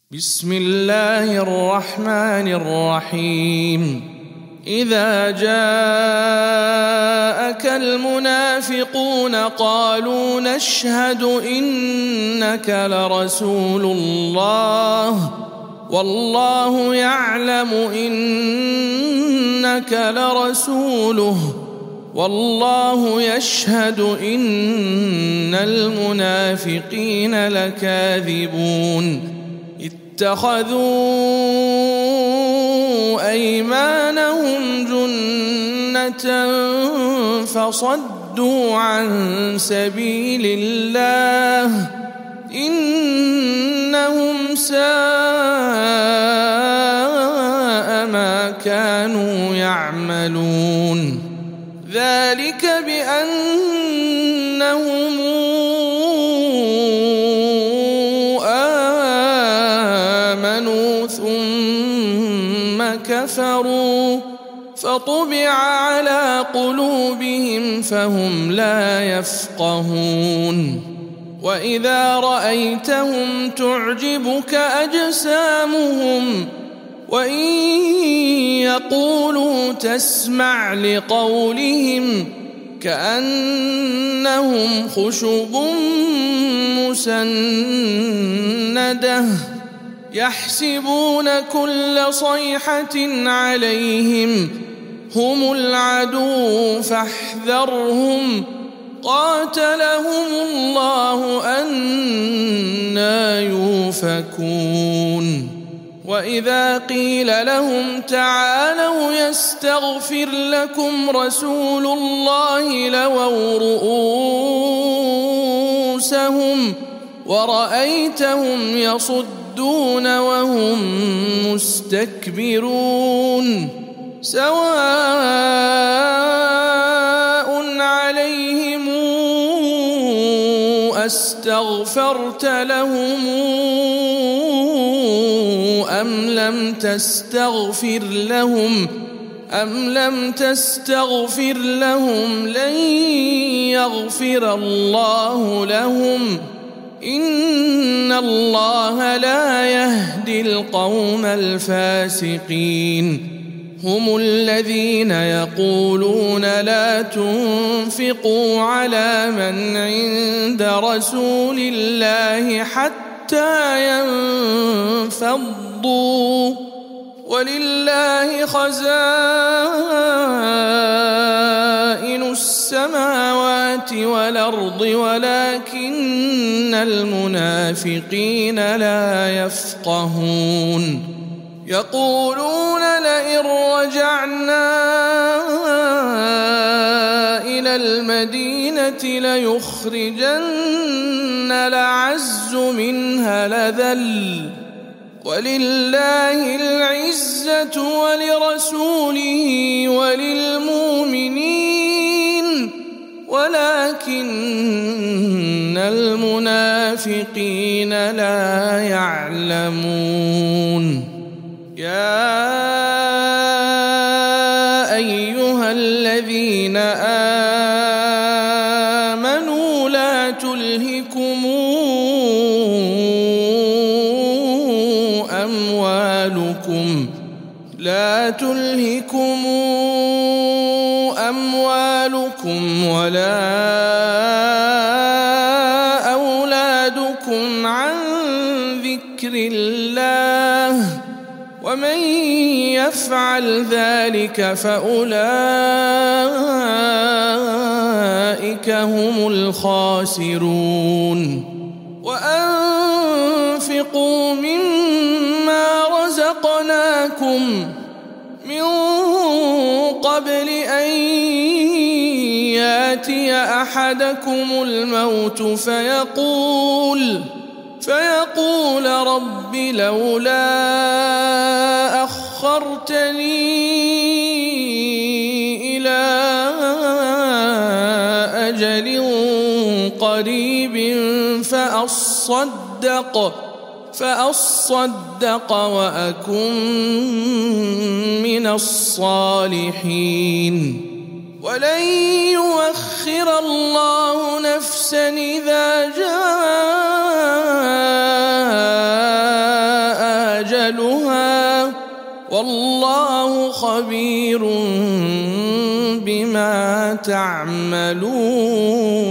بسم الله الرحمن الرحيم إذا جاءك المنافقون قالوا نشهد إنك لرسول الله والله يعلم إنك لرسوله والله يشهد إن المنافقين لكاذبون اتخذوا أيمانهم جنة فصدوا عن سبيل الله إنهم ساء ما كانوا يعملون ذلك بأنهم آمنوا ثم كفروا فطبع على قلوبهم فهم لا يفقهون وإذا رأيتهم تعجبك أجسامهم وإن يقولوا تسمع لقولهم كأنهم خشب مسندة يحسبون كل صيحة عليهم هم العدو فاحذرهم قاتلهم الله أنى يؤفكون وإذا قيل لهم تعالوا يستغفر لكم رسول الله لووا رؤوسهم ورأيتهم يصدون وهم مستكبرون سواء عليهم أستغفرت لهم أم لم تستغفر لهم لن يغفر الله لهم إن الله لا يهدي القوم الفاسقين هم الذين يقولون لا تنفقوا على من عند رسول الله حتى ينفضوا ولله خزائن السماوات والأرض ولكن المنافقين لا يفقهون يقولون لئن رجعنا إلى المدينة ليخرجن الأعز منها الأذل ولله العزة ولرسوله وللمؤمنين ولكن المنافقين لا يعلمون يا أيها الذين آمنوا لا تلهكم أموالكم ولا أولادكم عن ذكر الله ومن يفعل ذلك فأولئك هم الخاسرون وأنفقوا مما رزقناكم من قبل أن يأتي أحدكم الموت فيقول رب لولا أخرتني إلى أجل قريب فأصدق وأكن من الصالحين ولن يؤخر الله نفسا إذا جاء والله خبير بما تعملون.